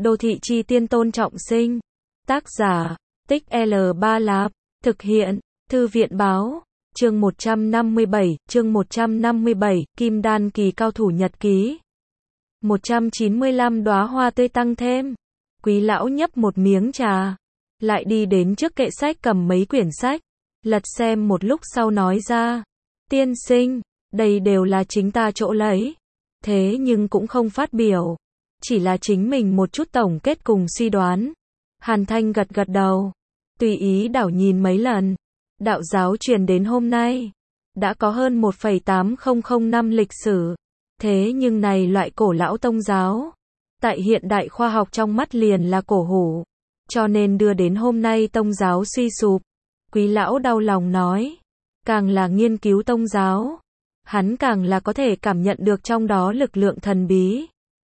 Đô thị chi tiên Tôn Trọng Sinh. Tác giả, Tích L Ba Lạp. Thực hiện, Thư viện báo. Chương 157, Kim Đan kỳ cao thủ nhật ký. 195 đóa hoa tươi tăng thêm. Quý lão nhấp một miếng trà, lại đi đến trước kệ sách cầm mấy quyển sách, lật xem một lúc sau nói ra. Tiên sinh, đây đều là chính ta chỗ lấy. Thế nhưng cũng không phát biểu. Chỉ là chính mình một chút tổng kết cùng suy đoán. Hàn Thanh gật gật đầu. Tùy ý đảo nhìn mấy lần. Đạo giáo truyền đến hôm nay. Đã có hơn 1,8000 năm lịch sử. Thế nhưng này loại cổ lão tông giáo. Tại hiện đại khoa học trong mắt liền là cổ hủ. Cho nên đưa đến hôm nay tông giáo suy sụp. Quý lão đau lòng nói. Càng là nghiên cứu tông giáo. Hắn càng là có thể cảm nhận được trong đó lực lượng thần bí.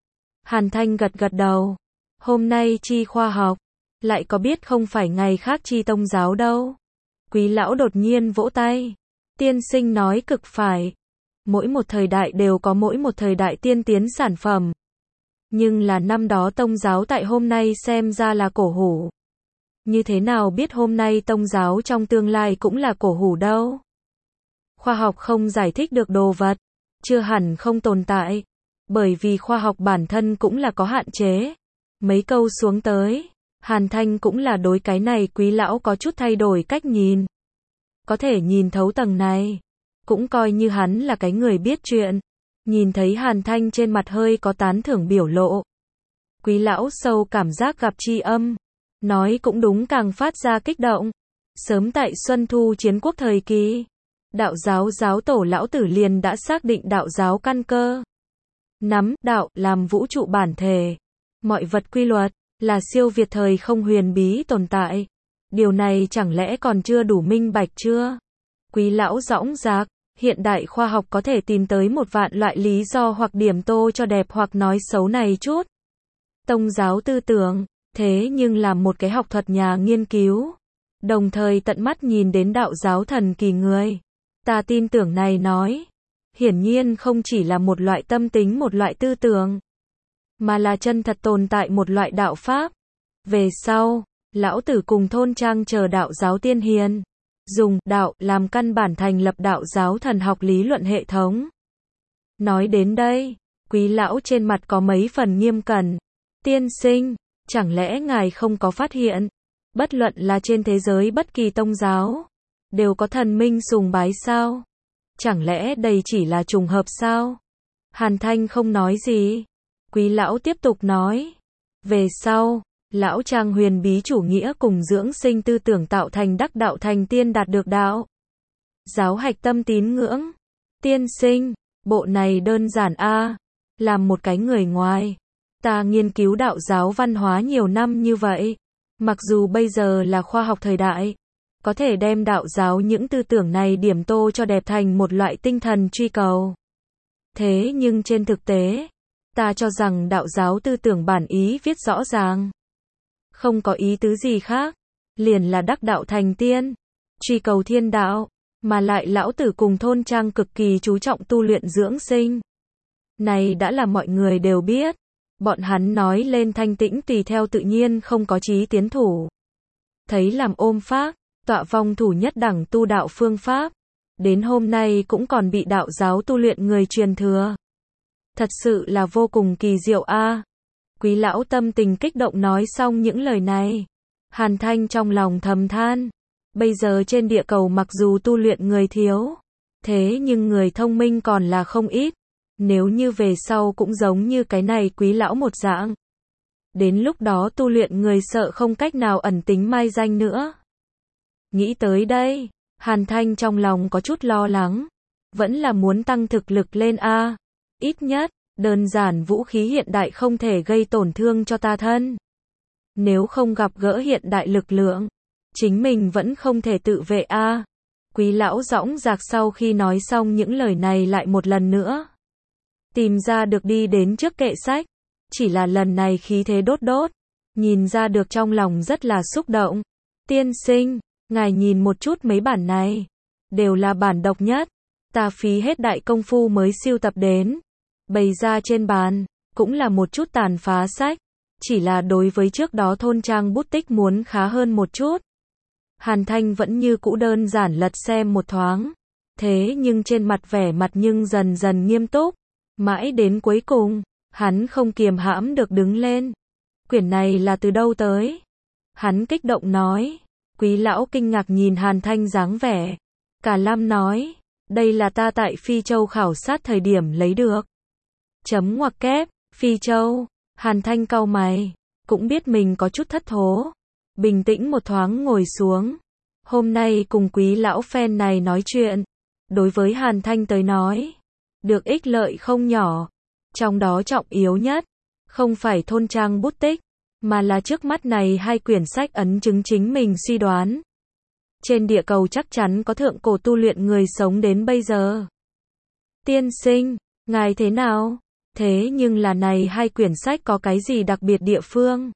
Hàn Thanh gật gật đầu. Hôm nay chi khoa học. Lại có biết không phải ngày khác chi tông giáo đâu. Quý lão đột nhiên vỗ tay. Tiên sinh nói cực phải. Mỗi một thời đại đều có mỗi một thời đại tiên tiến sản phẩm. Nhưng là năm đó tông giáo tại hôm nay xem ra là cổ hủ. Như thế nào biết hôm nay tông giáo trong tương lai cũng là cổ hủ đâu. Khoa học không giải thích được đồ vật. Chưa hẳn không tồn tại. Bởi vì khoa học bản thân cũng là có hạn chế. Mấy câu xuống tới. Hàn Thanh cũng là đối cái này quý lão có chút thay đổi cách nhìn. Có thể nhìn thấu tầng này. Cũng coi như hắn là cái người biết chuyện. Nhìn thấy Hàn Thanh trên mặt hơi có tán thưởng biểu lộ. Quý lão sâu cảm giác gặp tri âm. Nói cũng đúng càng phát ra kích động. Sớm tại Xuân Thu chiến quốc thời kỳ. Đạo giáo giáo tổ lão tử liền đã xác định đạo giáo căn cơ. Nắm, đạo, làm vũ trụ bản thể. Mọi vật quy luật, là siêu việt thời không huyền bí tồn tại. Điều này chẳng lẽ còn chưa đủ minh bạch chưa? Quý lão dõng dạc, hiện đại khoa học có thể tìm tới 1.000 loại lý do hoặc điểm tô cho đẹp hoặc nói xấu này chút. Tông giáo tư tưởng, thế nhưng là một cái học thuật nhà nghiên cứu. Đồng thời tận mắt nhìn đến đạo giáo thần kỳ người. Ta tin tưởng này nói. Hiển nhiên không chỉ là một loại tâm tính một loại tư tưởng. Mà là chân thật tồn tại một loại đạo pháp. Về sau, lão tử cùng thôn trang chờ đạo giáo tiên hiền. Dùng đạo làm căn bản thành lập đạo giáo thần học lý luận hệ thống. Nói đến đây, quý lão trên mặt có mấy phần nghiêm cẩn. Tiên sinh, chẳng lẽ ngài không có phát hiện, bất luận là trên thế giới bất kỳ tông giáo, đều có thần minh sùng bái sao? Chẳng lẽ đây chỉ là trùng hợp sao? Hàn Thanh không nói gì. Quý lão tiếp tục nói. Về sau, lão trang huyền bí chủ nghĩa cùng dưỡng sinh tư tưởng tạo thành đắc đạo thành tiên đạt được đạo. Giáo hạch tâm tín ngưỡng. Tiên sinh, bộ này đơn giản a. Làm một cái người ngoài. Ta nghiên cứu đạo giáo văn hóa nhiều năm như vậy. Mặc dù bây giờ là khoa học thời đại. Có thể đem đạo giáo những tư tưởng này điểm tô cho đẹp thành một loại tinh thần truy cầu. Thế nhưng trên thực tế, ta cho rằng đạo giáo tư tưởng bản ý viết rõ ràng. Không có ý tứ gì khác. Liền là đắc đạo thành tiên. Truy cầu thiên đạo. Mà lại lão tử cùng thôn trang cực kỳ chú trọng tu luyện dưỡng sinh. Này đã là mọi người đều biết. Bọn hắn nói lên thanh tĩnh tùy theo tự nhiên không có chí tiến thủ. Thấy làm ôm pháp, tọa vong thủ nhất đẳng tu đạo phương pháp. Đến hôm nay cũng còn bị đạo giáo tu luyện người truyền thừa. Thật sự là vô cùng kỳ diệu a. Quý lão tâm tình kích động nói xong những lời này. Hàn Thanh trong lòng thầm than. Bây giờ trên địa cầu mặc dù tu luyện người thiếu. Thế nhưng người thông minh còn là không ít. Nếu như về sau cũng giống như cái này quý lão một dạng. Đến lúc đó tu luyện người sợ không cách nào ẩn tính mai danh nữa. Nghĩ tới đây, Hàn Thanh trong lòng có chút lo lắng. Vẫn là muốn tăng thực lực lên a. Ít nhất, đơn giản vũ khí hiện đại không thể gây tổn thương cho ta thân. Nếu không gặp gỡ hiện đại lực lượng, chính mình vẫn không thể tự vệ a. Quý lão dõng dạc sau khi nói xong những lời này lại một lần nữa. Tìm ra được đi đến trước kệ sách. Chỉ là lần này khí thế đốt đốt. Nhìn ra được trong lòng rất là xúc động. Tiên sinh, ngài nhìn một chút mấy bản này. Đều là bản độc nhất. Ta phí hết đại công phu mới siêu tập đến. Bày ra trên bàn. Cũng là một chút tàn phá sách. Chỉ là đối với trước đó thôn trang bút tích muốn khá hơn một chút. Hàn Thanh vẫn như cũ đơn giản lật xem một thoáng. Thế nhưng trên mặt vẻ mặt nhưng dần dần nghiêm túc. Mãi đến cuối cùng, hắn không kiềm hãm được đứng lên. Quyển này là từ đâu tới? Hắn kích động nói. Quý lão kinh ngạc nhìn Hàn Thanh dáng vẻ. Cả Lam nói, đây là ta tại Phi Châu khảo sát thời điểm lấy được. Chấm ngoặc kép, Phi Châu. Hàn Thanh cau mày, cũng biết mình có chút thất thố. Bình tĩnh một thoáng ngồi xuống. Hôm nay cùng quý lão phen này nói chuyện. Đối với Hàn Thanh tới nói, được ích lợi không nhỏ. Trong đó trọng yếu nhất, không phải thôn trang bút tích, mà là trước mắt này hai quyển sách ấn chứng chính mình suy đoán. Trên địa cầu chắc chắn có thượng cổ tu luyện người sống đến bây giờ. Tiên sinh, ngài thế nào? Thế nhưng là này hai quyển sách có cái gì đặc biệt địa phương?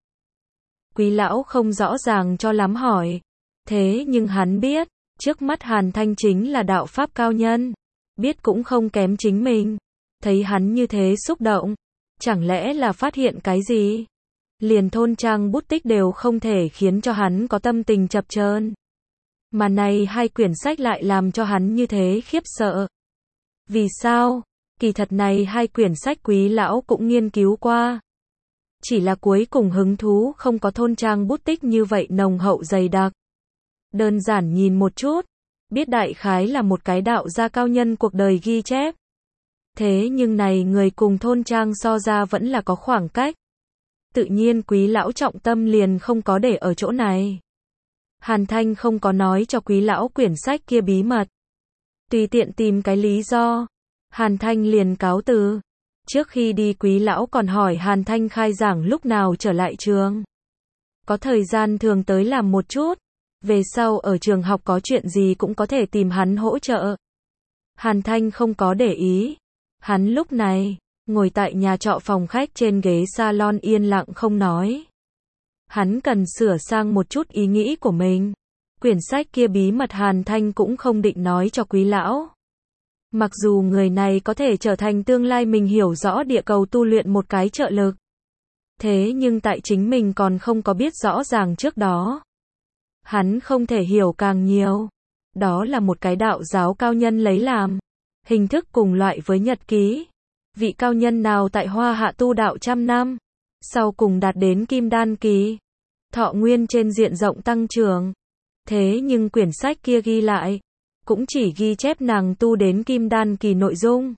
Quý lão không rõ ràng cho lắm hỏi. Thế nhưng hắn biết, trước mắt Hàn Thanh chính là đạo pháp cao nhân. Biết cũng không kém chính mình. Thấy hắn như thế xúc động. Chẳng lẽ là phát hiện cái gì? Liền thôn trang bút tích đều không thể khiến cho hắn có tâm tình chập chờn. Mà này hai quyển sách lại làm cho hắn như thế khiếp sợ. Vì sao? Kỳ thật này hai quyển sách quý lão cũng nghiên cứu qua. Chỉ là cuối cùng hứng thú không có thôn trang bút tích như vậy nồng hậu dày đặc. Đơn giản nhìn một chút, biết đại khái là một cái đạo gia cao nhân cuộc đời ghi chép. Thế nhưng này người cùng thôn trang so ra vẫn là có khoảng cách. Tự nhiên quý lão trọng tâm liền không có để ở chỗ này. Hàn Thanh không có nói cho quý lão quyển sách kia bí mật. Tùy tiện tìm cái lý do. Hàn Thanh liền cáo từ. Trước khi đi quý lão còn hỏi Hàn Thanh khai giảng lúc nào trở lại trường. Có thời gian thường tới làm một chút. Về sau ở trường học có chuyện gì cũng có thể tìm hắn hỗ trợ. Hàn Thanh không có để ý. Hắn lúc này, ngồi tại nhà trọ phòng khách trên ghế salon yên lặng không nói. Hắn cần sửa sang một chút ý nghĩ của mình. Quyển sách kia bí mật Hàn Thanh cũng không định nói cho quý lão. Mặc dù người này có thể trở thành tương lai mình hiểu rõ địa cầu tu luyện một cái trợ lực. Thế nhưng tại chính mình còn không có biết rõ ràng trước đó. Hắn không thể hiểu càng nhiều. Đó là một cái đạo giáo cao nhân lấy làm. Hình thức cùng loại với nhật ký. Vị cao nhân nào tại Hoa Hạ tu đạo trăm năm. Sau cùng đạt đến Kim Đan kỳ. Thọ nguyên trên diện rộng tăng trưởng. Thế nhưng quyển sách kia ghi lại. Cũng chỉ ghi chép nàng tu đến Kim Đan kỳ nội dung.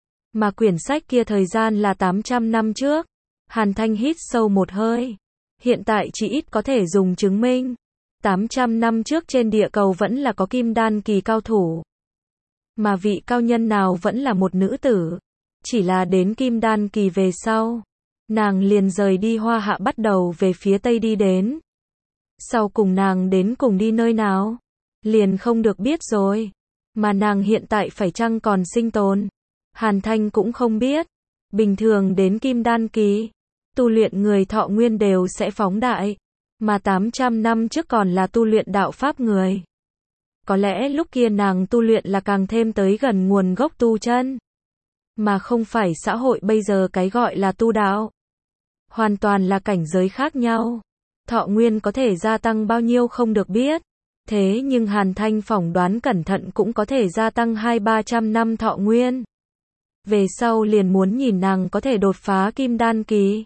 Mà quyển sách kia thời gian là 800 năm trước. Hàn Thanh hít sâu một hơi. Hiện tại chỉ ít có thể dùng chứng minh. 800 năm trước trên địa cầu vẫn là có Kim Đan kỳ cao thủ. Mà vị cao nhân nào vẫn là một nữ tử. Chỉ là đến Kim Đan kỳ về sau. Nàng liền rời đi Hoa Hạ bắt đầu về phía Tây đi đến. Sau cùng nàng đến cùng đi nơi nào? Liền không được biết rồi. Mà nàng hiện tại phải chăng còn sinh tồn? Hàn Thanh cũng không biết. Bình thường đến Kim Đan kỳ, tu luyện người thọ nguyên đều sẽ phóng đại. Mà 800 năm trước còn là tu luyện đạo pháp người. Có lẽ lúc kia nàng tu luyện là càng thêm tới gần nguồn gốc tu chân. Mà không phải xã hội bây giờ cái gọi là tu đạo. Hoàn toàn là cảnh giới khác nhau. Thọ nguyên có thể gia tăng bao nhiêu không được biết. Thế nhưng Hàn Thanh phỏng đoán cẩn thận cũng có thể gia tăng 200-300 năm thọ nguyên. Về sau liền muốn nhìn nàng có thể đột phá Kim Đan kỳ.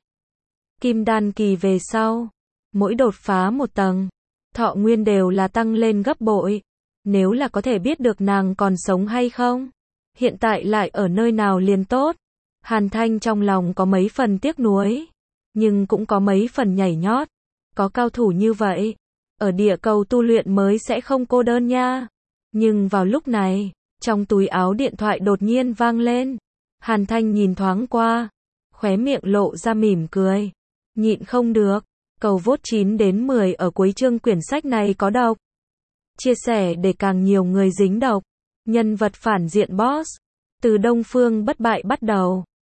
Kim Đan kỳ về sau, mỗi đột phá một tầng, thọ nguyên đều là tăng lên gấp bội. Nếu là có thể biết được nàng còn sống hay không, hiện tại lại ở nơi nào liền tốt. Hàn Thanh trong lòng có mấy phần tiếc nuối, nhưng cũng có mấy phần nhảy nhót. Có cao thủ như vậy, ở địa cầu tu luyện mới sẽ không cô đơn nha. Nhưng vào lúc này, trong túi áo điện thoại đột nhiên vang lên. Hàn Thanh nhìn thoáng qua, khóe miệng lộ ra mỉm cười. Nhịn không được, cầu vote 9 đến 10 ở cuối chương quyển sách này có độc. Chia sẻ để càng nhiều người dính độc. Nhân vật phản diện boss. Từ Đông Phương bất bại bắt đầu.